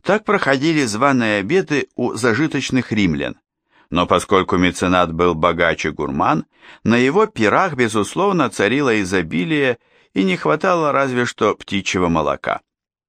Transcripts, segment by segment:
Так проходили званые обеды у зажиточных римлян. Но поскольку меценат был богач и гурман, на его пирах, безусловно, царило изобилие и не хватало разве что птичьего молока.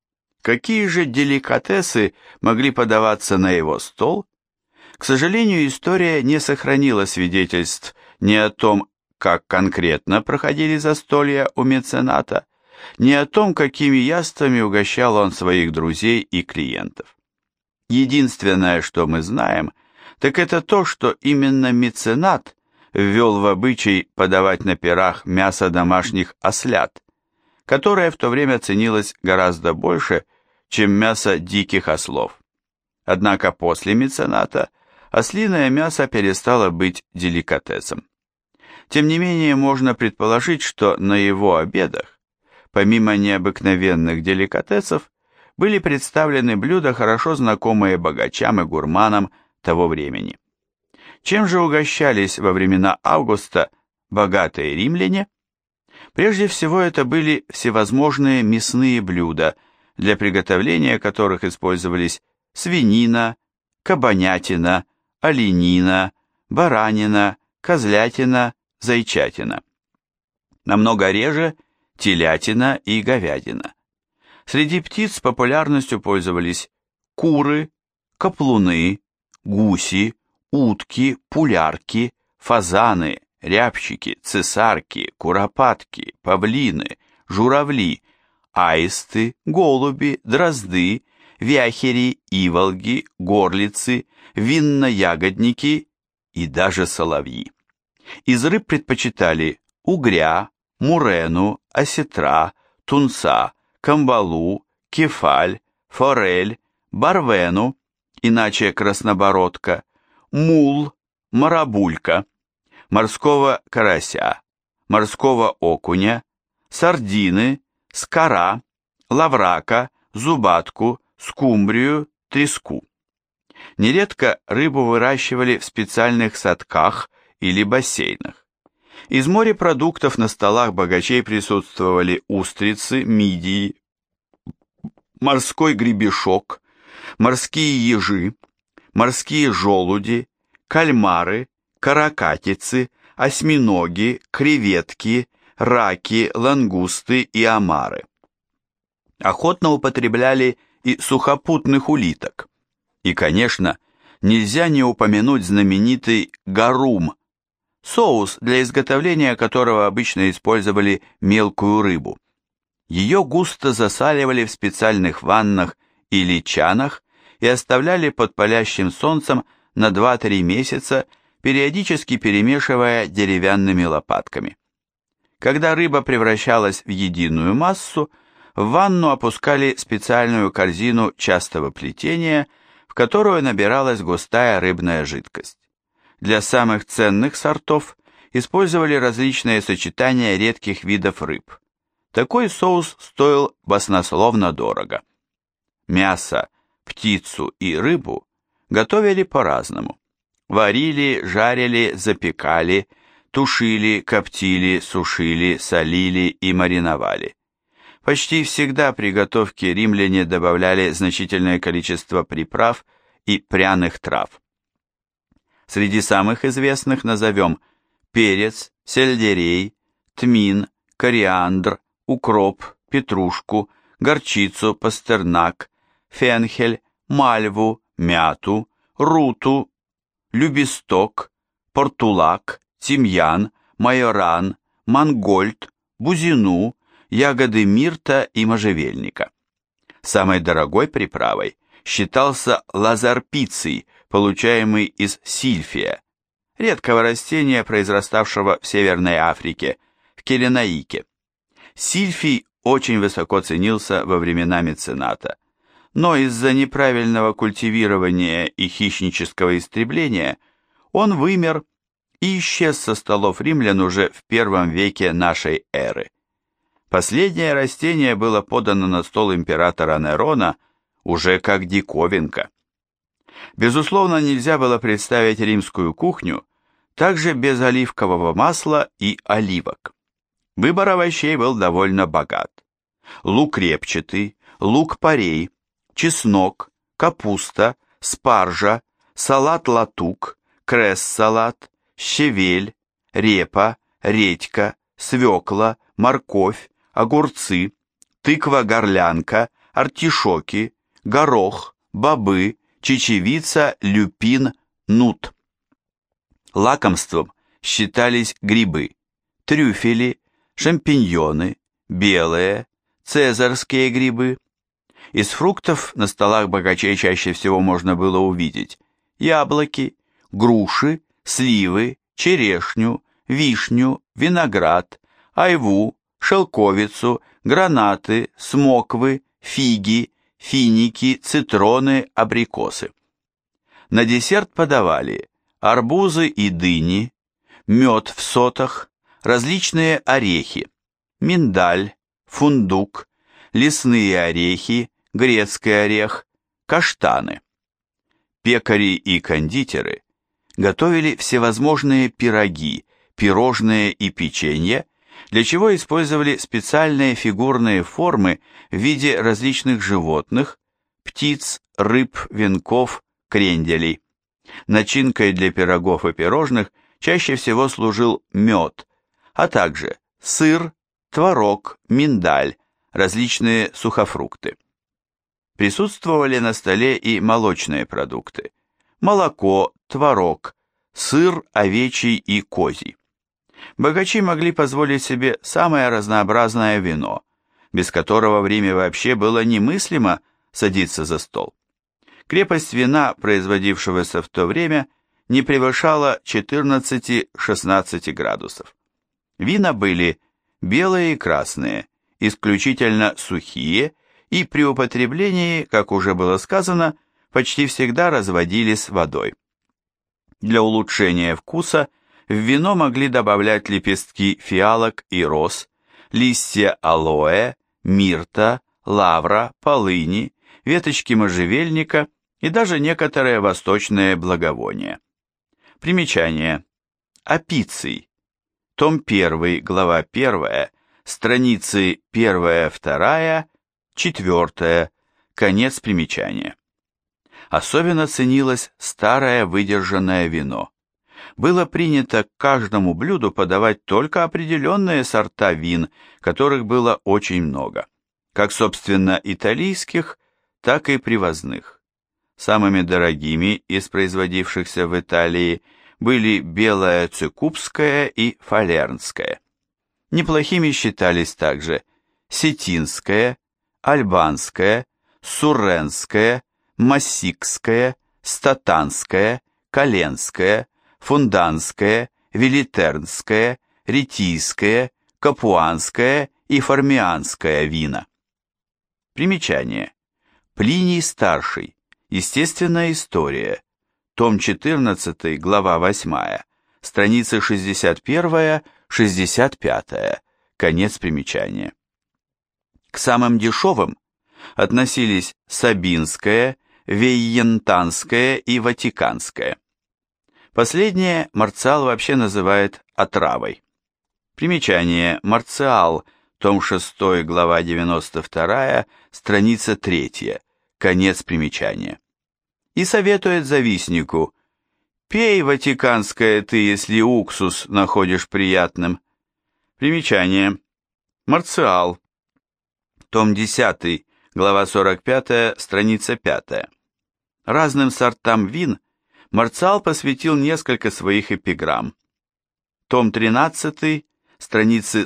Какие же деликатесы могли подаваться на его стол? К сожалению, история не сохранила свидетельств ни о том, как конкретно проходили застолья у мецената, ни о том, какими яствами угощал он своих друзей и клиентов. Единственное, что мы знаем, так это то, что именно меценат ввел в обычай подавать на пирах мясо домашних ослят, которое в то время ценилось гораздо больше, чем мясо диких ослов. Однако после мецената ослиное мясо перестало быть деликатесом. Тем не менее, можно предположить, что на его обедах, помимо необыкновенных деликатесов, были представлены блюда, хорошо знакомые богачам и гурманам того времени. Чем же угощались во времена Августа богатые римляне? Прежде всего, это были всевозможные мясные блюда, для приготовления которых использовались свинина, кабанятина, оленина, баранина, козлятина, зайчатина. Намного реже телятина и говядина. Среди птиц популярностью пользовались куры, каплуны, гуси, утки, пулярки, фазаны, рябчики, цесарки, куропатки, павлины, журавли, аисты, голуби, дрозды, вяхери, иволги, горлицы, винно-ягодники и даже соловьи. Из рыб предпочитали угря, мурену, осетра, тунца, камбалу, кефаль, форель, барвену, иначе краснобородка, мул, марабулька, морского карася, морского окуня, сардины, скара, лаврака, зубатку, скумбрию, треску. Нередко рыбу выращивали в специальных садках или бассейнах. Из морепродуктов на столах богачей присутствовали устрицы, мидии, морской гребешок, морские ежи, морские желуди, кальмары, каракатицы, осьминоги, креветки, раки, лангусты и омары. Охотно употребляли и сухопутных улиток. И, конечно, нельзя не упомянуть знаменитый гарум, соус, для изготовления которого обычно использовали мелкую рыбу. Ее густо засаливали в специальных ваннах или чанах и оставляли под палящим солнцем на 2-3 месяца, периодически перемешивая деревянными лопатками. Когда рыба превращалась в единую массу, в ванну опускали специальную корзину частого плетения, в которую набиралась густая рыбная жидкость. Для самых ценных сортов использовали различные сочетания редких видов рыб. Такой соус стоил баснословно дорого. Мясо, птицу и рыбу готовили по-разному. Варили, жарили, запекали, тушили, коптили, сушили, солили и мариновали. Почти всегда при готовке римляне добавляли значительное количество приправ и пряных трав. Среди самых известных назовем перец, сельдерей, тмин, кориандр, укроп, петрушку, горчицу, пастернак, фенхель, мальву, мяту, руту, любисток, портулак, тимьян, майоран, мангольд, бузину, ягоды мирта и можжевельника. Самой дорогой приправой считался лазарпиций, получаемый из сильфия, редкого растения, произраставшего в Северной Африке, в Киренаике. Сильфий очень высоко ценился во времена мецената, но из-за неправильного культивирования и хищнического истребления он вымер и исчез со столов римлян уже в первом веке нашей эры. Последнее растение было подано на стол императора Нерона уже как диковинка. Безусловно, нельзя было представить римскую кухню также без оливкового масла и оливок. Выбор овощей был довольно богат. Лук репчатый, лук-порей, чеснок, капуста, спаржа, салат-латук, кресс-салат, щавель, репа, редька, свекла, морковь, огурцы, тыква-горлянка, артишоки, горох, бобы, чечевица, люпин, нут. Лакомством считались грибы, трюфели, шампиньоны, белые, цезарские грибы. Из фруктов на столах богачей чаще всего можно было увидеть яблоки, груши, сливы, черешню, вишню, виноград, айву, шелковицу, гранаты, смоквы, фиги, финики, цитроны, абрикосы. На десерт подавали арбузы и дыни, мед в сотах, различные орехи, миндаль, фундук, лесные орехи, грецкий орех, каштаны. Пекари и кондитеры готовили всевозможные пироги, пирожные и печенье, для чего использовали специальные фигурные формы в виде различных животных, птиц, рыб, венков, кренделей. Начинкой для пирогов и пирожных чаще всего служил мед, а также сыр, творог, миндаль, различные сухофрукты. Присутствовали на столе и молочные продукты: молоко, творог, сыр овечий и козий. Богачи могли позволить себе самое разнообразное вино, без которого в Риме вообще было немыслимо садиться за стол. Крепость вина, производившегося в то время, не превышала 14-16 градусов. Вина были белые и красные, исключительно сухие, и при употреблении, как уже было сказано, почти всегда разводились водой. Для улучшения вкуса в вино могли добавлять лепестки фиалок и роз, листья алоэ, мирта, лавра, полыни, веточки можжевельника и даже некоторые восточные благовония. Примечание. Апиций. Том 1, глава 1, страницы 1-2, 4, конец примечания. Особенно ценилось старое выдержанное вино. Было принято к каждому блюду подавать только определенные сорта вин, которых было очень много, как, собственно, итальянских, так и привозных. Самыми дорогими из производившихся в Италии были белая цикубская и фалернская. Неплохими считались также сетинская, альбанская, сурренская, массикская, статанская, коленская, фунданская, велитернская, ретийская, капуанская и формианская вина. Примечание. Плиний Старший. Естественная история. Том 14, глава 8, страницы 61-65, конец примечания. К самым дешевым относились сабинская, вейентанская и ватиканская. Последнее Марциал вообще называет отравой. Примечание. Марциал, том 6, глава 92, страница 3, конец примечания. И советует завистнику: «Пей, ватиканское, ты, если уксус находишь приятным». Примечание. Марциал, том 10, глава 45, страница 5. Разным сортам вин Марциал посвятил несколько своих эпиграмм. Том 13, страницы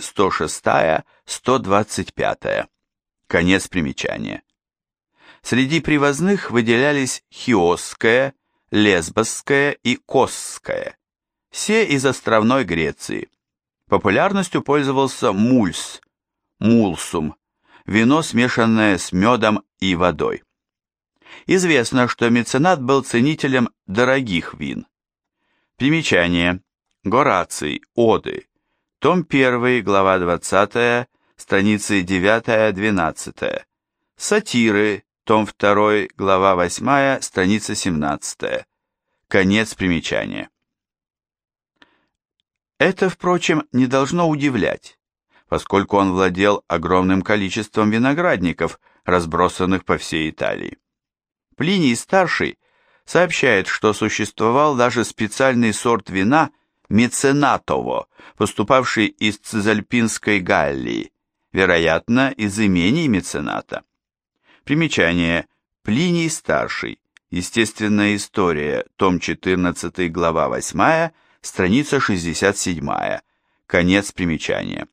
106-125. Конец примечания. Среди привозных выделялись хиосская, лесбосская и косская, все из островной Греции. Популярностью пользовался мульс, мулсум, вино, смешанное с медом и водой. Известно, что меценат был ценителем дорогих вин. Примечание. Гораций, Оды, том 1, глава 20, страницы 9-12. Сатиры, том 2, глава 8, страница 17. Конец примечания. Это, впрочем, не должно удивлять, поскольку он владел огромным количеством виноградников, разбросанных по всей Италии. Плиний-старший сообщает, что существовал даже специальный сорт вина меценатово, поступавший из Цезальпинской Галлии, вероятно, из имений мецената. Примечание. Плиний-старший. Естественная история. Том 14, глава 8, страница 67. Конец примечания.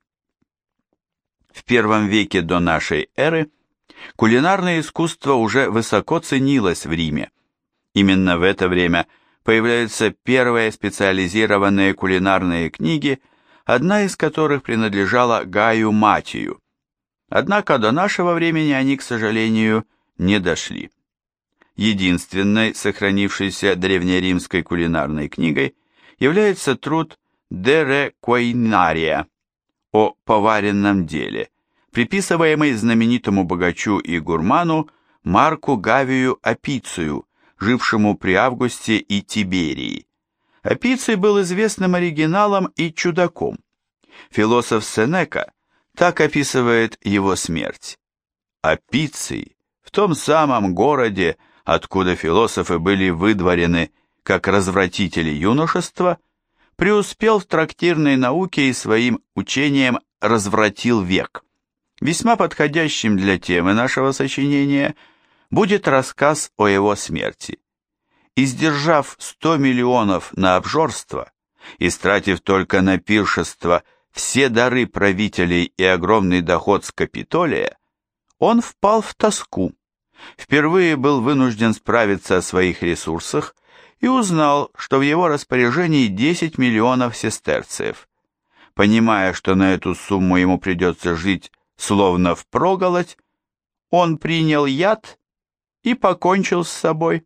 В первом веке до нашей эры кулинарное искусство уже высоко ценилось в Риме. Именно в это время появляются первые специализированные кулинарные книги, одна из которых принадлежала Гаю Матию. Однако до нашего времени они, к сожалению, не дошли. Единственной сохранившейся древнеримской кулинарной книгой является труд «De Re Culinaria» о поваренном деле, приписываемый знаменитому богачу и гурману Марку Гавию Апицию, жившему при Августе и Тиберии. Апиций был известным оригиналом и чудаком. Философ Сенека так описывает его смерть. Апиций в том самом городе, откуда философы были выдворены как развратители юношества, преуспел в трактирной науке и своим учением развратил век. Весьма подходящим для темы нашего сочинения будет рассказ о его смерти. Издержав 100 миллионов на обжорство, истратив только на пиршество все дары правителей и огромный доход с Капитолия, он впал в тоску, впервые был вынужден справиться о своих ресурсах и узнал, что в его распоряжении 10 миллионов сестерцев. Понимая, что на эту сумму ему придется жить словно впроголодь, он принял яд и покончил с собой.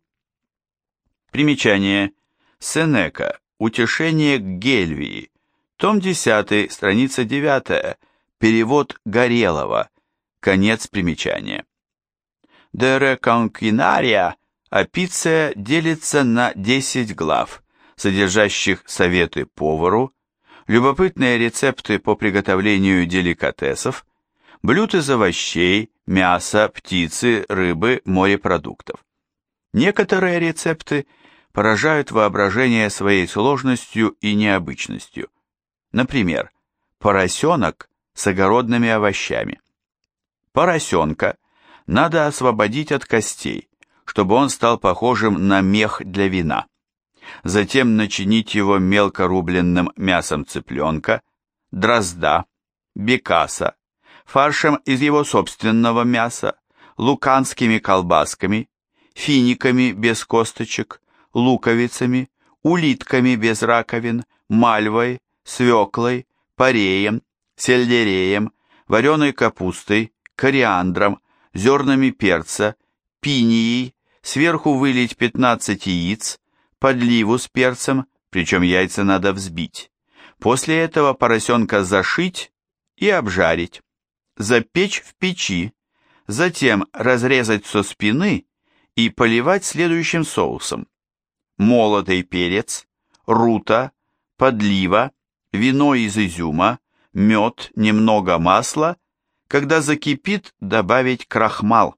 Примечание. Сенека. Утешение к Гельвии. Том 10, страница 9. Перевод Горелова. Конец примечания. De Re Culinaria Апиция делится на 10 глав, содержащих советы повару, любопытные рецепты по приготовлению деликатесов, блюд из овощей, мяса, птицы, рыбы, морепродуктов. Некоторые рецепты поражают воображение своей сложностью и необычностью. Например, поросенок с огородными овощами. Поросенка надо освободить от костей, чтобы он стал похожим на мех для вина. Затем начинить его мелко рубленным мясом цыпленка, дрозда, бекаса, фаршем из его собственного мяса, луканскими колбасками, финиками без косточек, луковицами, улитками без раковин, мальвой, свеклой, пареем, сельдереем, вареной капустой, кориандром, зернами перца, пинией, сверху вылить 15 яиц, подливу с перцем, причем яйца надо взбить. После этого поросенка зашить и обжарить, запечь в печи, затем разрезать со спины и поливать следующим соусом: молотый перец, рута, подлива, вино из изюма, мед, немного масла, когда закипит, добавить крахмал.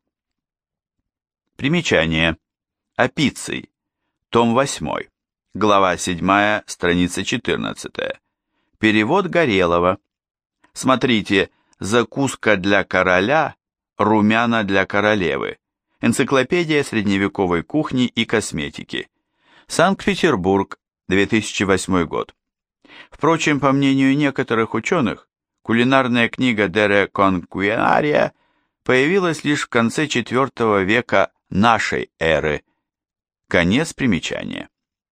Примечание. Апиций. Том 8. Глава 7, страница 14. Перевод Горелова. Смотрите, закуска для короля, румяна для королевы. Энциклопедия средневековой кухни и косметики. Санкт-Петербург, 2008 год. Впрочем, по мнению некоторых ученых, кулинарная книга De Re Culinaria появилась лишь в конце IV века нашей эры. Конец примечания.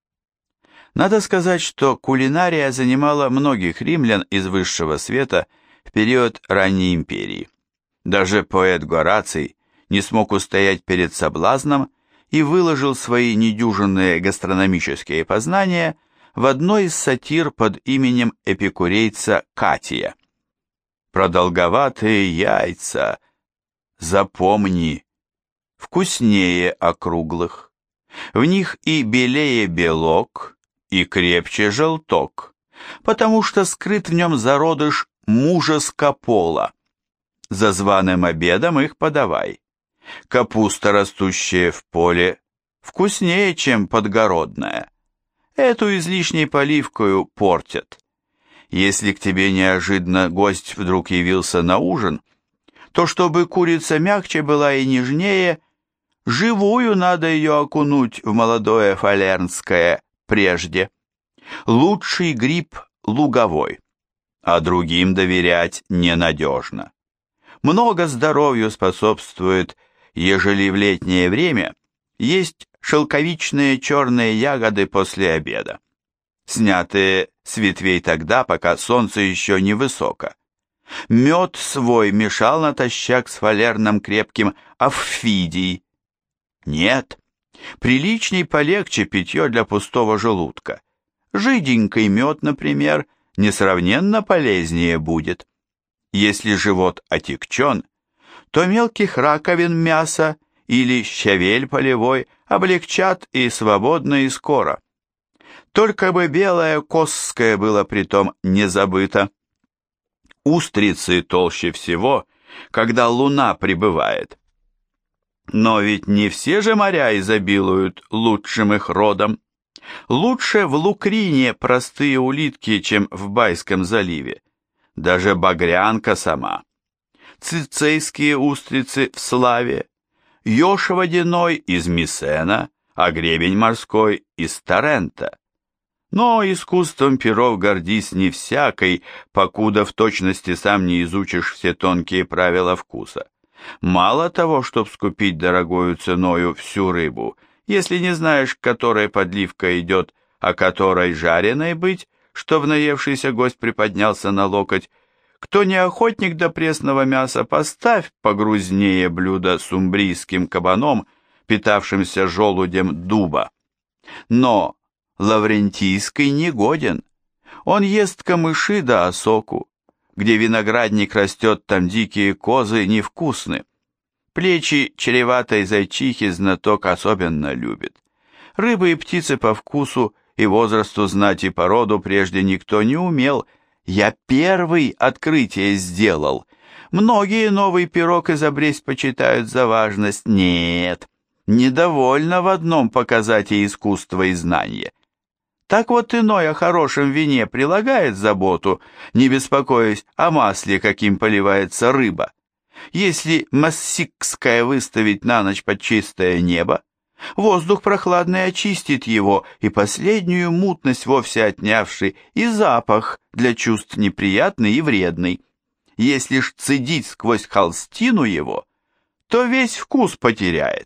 Надо сказать, что кулинария занимала многих римлян из высшего света в период ранней империи. Даже поэт Гораций не смог устоять перед соблазном и выложил свои недюжинные гастрономические познания в одной из сатир под именем эпикурейца Катия. Продолговатые яйца, запомни, вкуснее округлых. В них и белее белок, и крепче желток, потому что скрыт в нем зародыш мужеского пола. За званым обедом их подавай. Капуста, растущая в поле, вкуснее, чем подгородная. Эту излишней поливкою портят. Если к тебе неожиданно гость вдруг явился на ужин, то чтобы курица мягче была и нежнее, живую надо ее окунуть в молодое фалернское прежде. Лучший гриб луговой, а другим доверять ненадежно. Много здоровью способствует, ежели в летнее время есть шелковичные черные ягоды после обеда, снятые с ветвей тогда, пока солнце еще не высоко. Мед свой мешал натощак с фалерным крепким авфидий. Нет, приличней полегче питье для пустого желудка. Жиденький мед, например, несравненно полезнее будет. Если живот отекчен, то мелких раковин мяса или щавель полевой облегчат и свободно, и скоро. Только бы белое косское было притом не забыто. Устрицы толще всего, когда луна прибывает. Но ведь не все же моря изобилуют лучшим их родом. Лучше в Лукрине простые улитки, чем в Байском заливе. Даже багрянка сама. Цицейские устрицы в Славе, еж водяной из Мисена, а гребень морской из Торрента. Но искусством перов гордись не всякой, покуда в точности сам не изучишь все тонкие правила вкуса. Мало того, чтоб скупить дорогою ценою всю рыбу, если не знаешь, к которой подливка идет, а которой жареной быть, чтоб наевшийся гость приподнялся на локоть, кто не охотник до пресного мяса, поставь погрузнее блюдо с умбрийским кабаном, питавшимся желудем дуба. Но лаврентийский не годен. Он ест камыши да осоку. Где виноградник растет, там дикие козы невкусны. Плечи чреватой зайчихи знаток особенно любит. Рыбы и птицы по вкусу и возрасту знать и породу прежде никто не умел. Я первый открытие сделал. Многие новый пирог изобресть почитают за важность. Нет, недовольно в одном показать и искусство, и знание. Так вот иной о хорошем вине прилагает заботу, не беспокоясь о масле, каким поливается рыба. Если массикское выставить на ночь под чистое небо, воздух прохладный очистит его, и последнюю мутность вовсе отнявший, и запах для чувств неприятный и вредный. Если ж цедить сквозь холстину его, то весь вкус потеряет.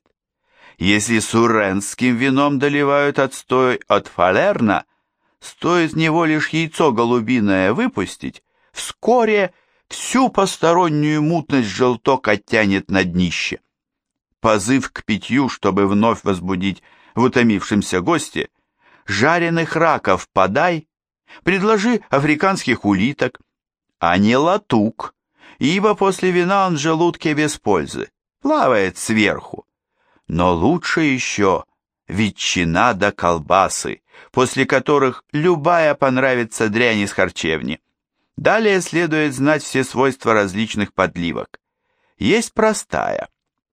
Если сурренским вином доливают отстой от фалерна, стоит в него лишь яйцо голубиное выпустить, вскоре всю постороннюю мутность желток оттянет на днище. Позыв к питью, чтобы вновь возбудить в утомившемся госте, жареных раков подай, предложи африканских улиток, а не латук, ибо после вина он в желудке без пользы, плавает сверху. Но лучше еще ветчина да колбасы, после которых любая понравится дрянь из харчевни. Далее следует знать все свойства различных подливок. Есть простая.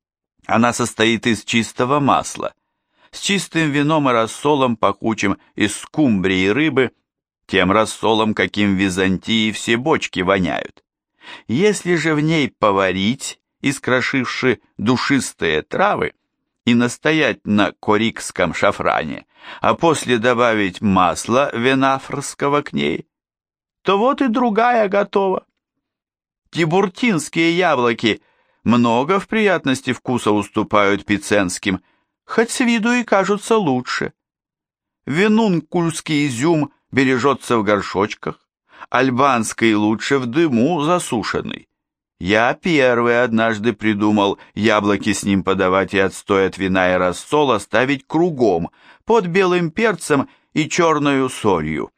Она состоит из чистого масла, с чистым вином и рассолом пахучим из скумбрии и рыбы, тем рассолом, каким в Византии все бочки воняют. Если же в ней поварить, искрошивши душистые травы, и настоять на корикском шафране, а после добавить масло венафрского к ней, то вот и другая готова. Тибуртинские яблоки много в приятности вкуса уступают пиценским, хоть с виду и кажутся лучше. Венункульский изюм бережется в горшочках, альбанский лучше в дыму засушенный. Я первый однажды придумал яблоки с ним подавать и отстой от вина и рассола ставить кругом, под белым перцем и черною солью.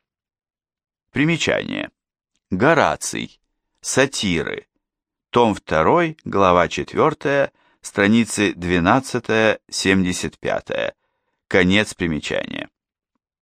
Примечание. Гораций. Сатиры. Том 2, глава 4, страницы 12-75. Конец примечания.